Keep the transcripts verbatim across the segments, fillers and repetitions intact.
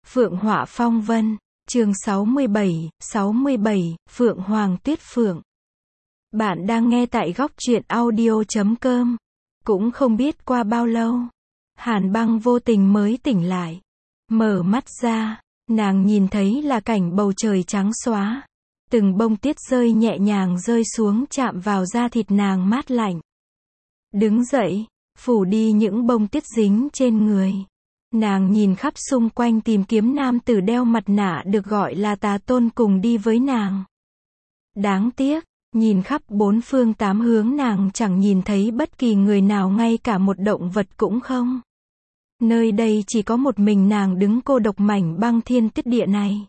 Phượng Họa Phong Vân, chương sáu mươi bảy, sáu mươi bảy, Phượng Hoàng Tuyết Phượng. Bạn đang nghe tại góc truyện audio chấm com. Cũng không biết qua bao lâu, Hàn Băng vô tình mới tỉnh lại. Mở mắt ra, nàng nhìn thấy là cảnh bầu trời trắng xóa. Từng bông tuyết rơi nhẹ nhàng rơi xuống chạm vào da thịt nàng mát lạnh. Đứng dậy, phủ đi những bông tuyết dính trên người. Nàng nhìn khắp xung quanh tìm kiếm nam tử đeo mặt nạ được gọi là Tà Tôn cùng đi với nàng. Đáng tiếc, nhìn khắp bốn phương tám hướng nàng chẳng nhìn thấy bất kỳ người nào, ngay cả một động vật cũng không. Nơi đây chỉ có một mình nàng đứng cô độc mảnh băng thiên tuyết địa này.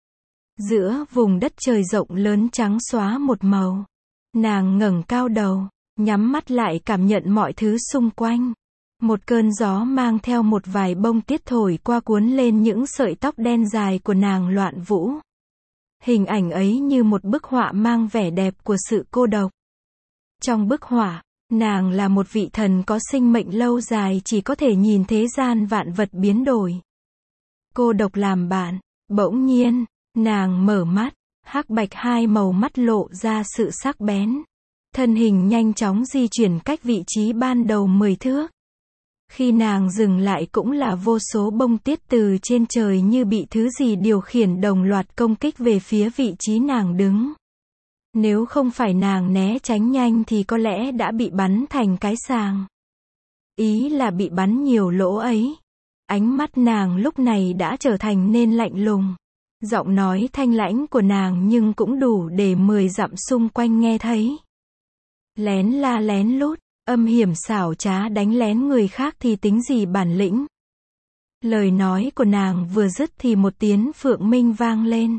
Giữa vùng đất trời rộng lớn trắng xóa một màu. Nàng ngẩng cao đầu, nhắm mắt lại cảm nhận mọi thứ xung quanh. Một cơn gió mang theo một vài bông tuyết thổi qua cuốn lên những sợi tóc đen dài của nàng loạn vũ. Hình ảnh ấy như một bức họa mang vẻ đẹp của sự cô độc. Trong bức họa, nàng là một vị thần có sinh mệnh lâu dài, chỉ có thể nhìn thế gian vạn vật biến đổi. Cô độc làm bạn. Bỗng nhiên, nàng mở mắt, hắc bạch hai màu mắt lộ ra sự sắc bén. Thân hình nhanh chóng di chuyển cách vị trí ban đầu mười thước. Khi nàng dừng lại cũng là vô số bông tuyết từ trên trời như bị thứ gì điều khiển đồng loạt công kích về phía vị trí nàng đứng. Nếu không phải nàng né tránh nhanh thì có lẽ đã bị bắn thành cái sàng. Ý là bị bắn nhiều lỗ ấy. Ánh mắt nàng lúc này đã trở thành nên lạnh lùng. Giọng nói thanh lãnh của nàng nhưng cũng đủ để mười dặm xung quanh nghe thấy. Lén la lén lút, âm hiểm xảo trá đánh lén người khác thì tính gì bản lĩnh. Lời nói của nàng vừa dứt thì một tiếng phượng minh vang lên.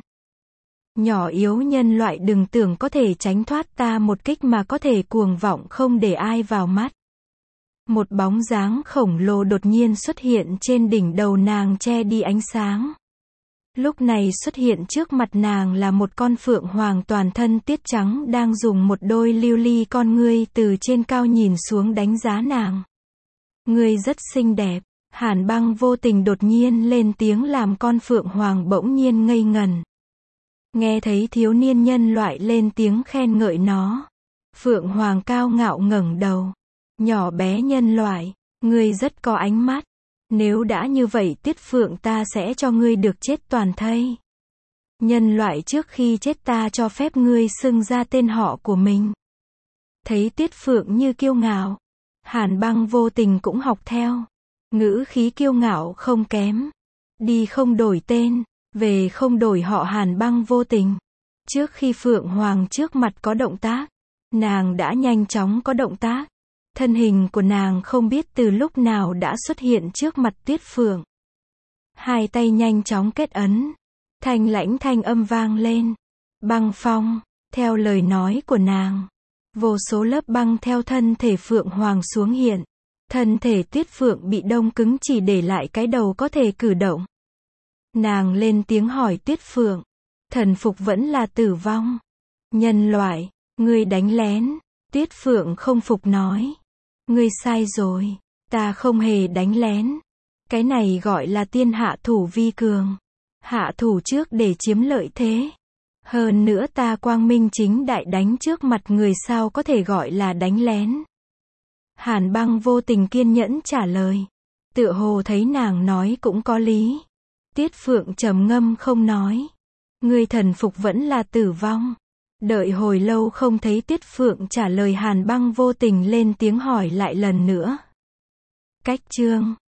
Nhỏ yếu nhân loại, đừng tưởng có thể tránh thoát ta một kích mà có thể cuồng vọng không để ai vào mắt. Một bóng dáng khổng lồ đột nhiên xuất hiện trên đỉnh đầu nàng, che đi ánh sáng. Lúc này xuất hiện trước mặt nàng là một con phượng hoàng toàn thân tuyết trắng đang dùng một đôi lưu ly con ngươi từ trên cao nhìn xuống đánh giá nàng. Ngươi rất xinh đẹp. Hàn Băng vô tình đột nhiên lên tiếng làm con phượng hoàng bỗng nhiên ngây ngần. Nghe thấy thiếu niên nhân loại lên tiếng khen ngợi nó, phượng hoàng cao ngạo ngẩng đầu. Nhỏ bé nhân loại, ngươi rất có ánh mắt. Nếu đã như vậy Tuyết Phượng, ta sẽ cho ngươi được chết toàn thây. Nhân loại, trước khi chết ta cho phép ngươi xưng ra tên họ của mình. Thấy Tuyết Phượng như kiêu ngạo, Hàn Băng vô tình cũng học theo. Ngữ khí kiêu ngạo không kém. Đi không đổi tên, về không đổi họ. Hàn Băng vô tình. Trước khi Phượng Hoàng trước mặt có động tác, nàng đã nhanh chóng có động tác. Thân hình của nàng không biết từ lúc nào đã xuất hiện trước mặt Tuyết Phượng. Hai tay nhanh chóng kết ấn. Thanh lãnh thanh âm vang lên. Băng phong. Theo lời nói của nàng, vô số lớp băng theo thân thể Phượng Hoàng xuống hiện. Thân thể Tuyết Phượng bị đông cứng, chỉ để lại cái đầu có thể cử động. Nàng lên tiếng hỏi Tuyết Phượng. Thần phục vẫn là tử vong. Nhân loại, ngươi đánh lén. Tuyết Phượng không phục nói. Ngươi sai rồi. Ta không hề đánh lén. Cái này gọi là tiên hạ thủ vi cường. Hạ thủ trước để chiếm lợi thế. Hơn nữa ta quang minh chính đại đánh trước mặt người, sao có thể gọi là đánh lén. Hàn Băng vô tình kiên nhẫn trả lời. Tựa hồ thấy nàng nói cũng có lý. Tuyết Phượng trầm ngâm không nói. Ngươi thần phục vẫn là tử vong. Đợi hồi lâu không thấy Tuyết Phượng trả lời, Hàn Băng vô tình lên tiếng hỏi lại lần nữa. Cách chương